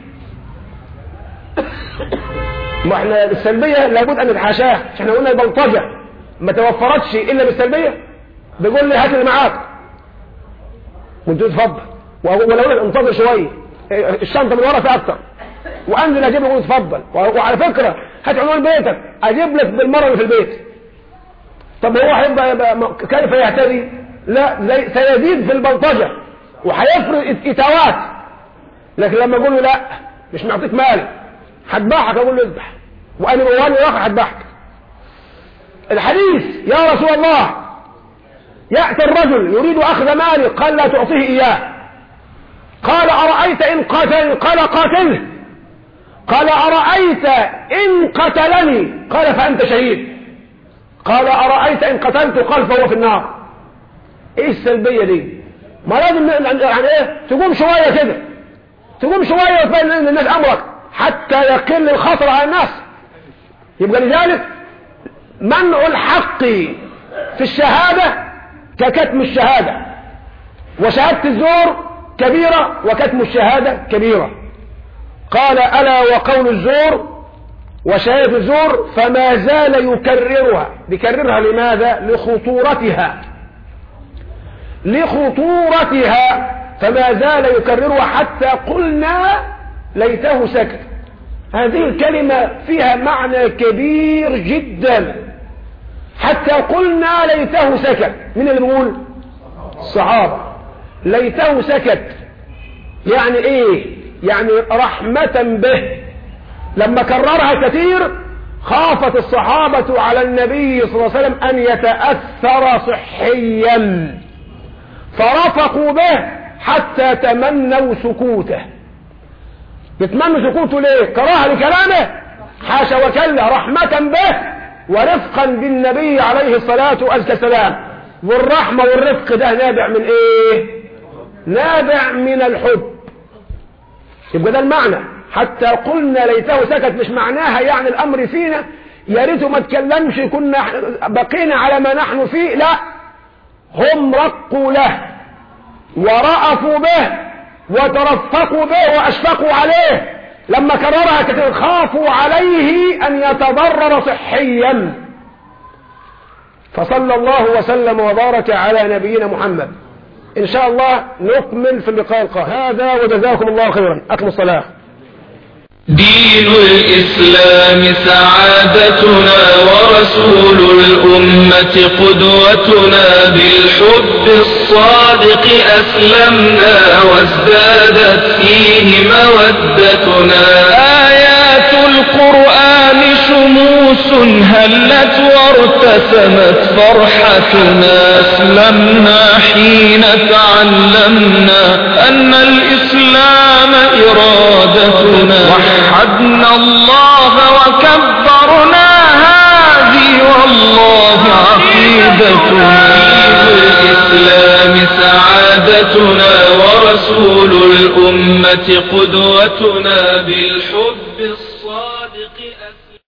ما احنا السلبية لابد ان نتحاشاها. احنا قلنا البلطجة ما توفرتش الا بالسلبية. بيقول لي هات اللي معاك وانت تفضل، ولو لك انتظر شوية، الشنطة من ورا فيها اكتر، وانزل اجيب لك وتفضل، وعلى فكرة هات عنوان بيتك اجيب لك بالمرة اللي في البيت. طب هو هيبقى كيف يعتدي؟ لا، سيزيد في البلطجة وهيفرض اتاوات. لكن لما اقول له لا مش معطيك مالي هذبحك، اقول له اذبح، وانا موالي واخر هذبحك. الحديث: يا رسول الله، يأتي الرجل يريد اخذ مالي، قال لا تعطيه اياه. قال ارايت ان قتل؟ قال قاتله. قال ارايت ان قتلني؟ قال فانت شهيد. قال ارايت ان قتلت؟ قال فهو في النار. ايه السلبيه دي؟ ما لازم يعني ايه تقوم شويه كده، تقوم شويه وتبين للناس امرك حتى يقل الخطر على الناس. يبقى لذلك منع الحق في الشهاده ككتم الشهاده، وشهاده الزور كبيره وكتم الشهاده كبيره. قال: الا وقول الزور وشهاده الزور فما زال يكررها. يكررها لماذا؟ لخطورتها لخطورتها فما زال يكررها حتى قلنا ليته سكت. هذه الكلمة فيها معنى كبير جدا. حتى قلنا ليته سكت. من اللي بيقول؟ الصحابة. ليته سكت يعني ايه؟ يعني رحمة به. لما كررها كثير خافت الصحابة على النبي صلى الله عليه وسلم أن يتأثر صحيا، فرفقوا به حتى تمنوا سكوته. يتمنوا سكوته ليه؟ كراهة لكلامه؟ حاشا وكلا، رحمة به ورفقا بالنبي عليه الصلاة والسلام. والرحمة والرفق ده نابع من ايه؟ نابع من الحب. يبقى ده المعنى. حتى قلنا ليته سكت مش معناها يعني الامر فينا يا ريته ما تكلمش كنا بقينا على ما نحن فيه، لا، هم رقوا له ورأفوا به وترفقوا به وأشفقوا عليه، لما كررها كتير خافوا عليه أن يتضرر صحيا. فصلى الله وسلم وبارك على نبينا محمد. إن شاء الله نكمل في اللقاء القادم. هذا وجزاكم الله خيرا. أقم الصلاة. دين الإسلام سعادتنا ورسول الأمة قدوتنا، بالحب الصادق أسلمنا وازدادت فيه مودتنا. آيات القرآن شموس هلت وارتسمت فرحتنا، أسلمنا حين تعلمنا أن الإسلام إرادتنا، وحدنا الله وكبرنا هذه والله عقيدتنا. الإسلام سعادتنا ورسول الأمة قدوتنا، بالحب الصادق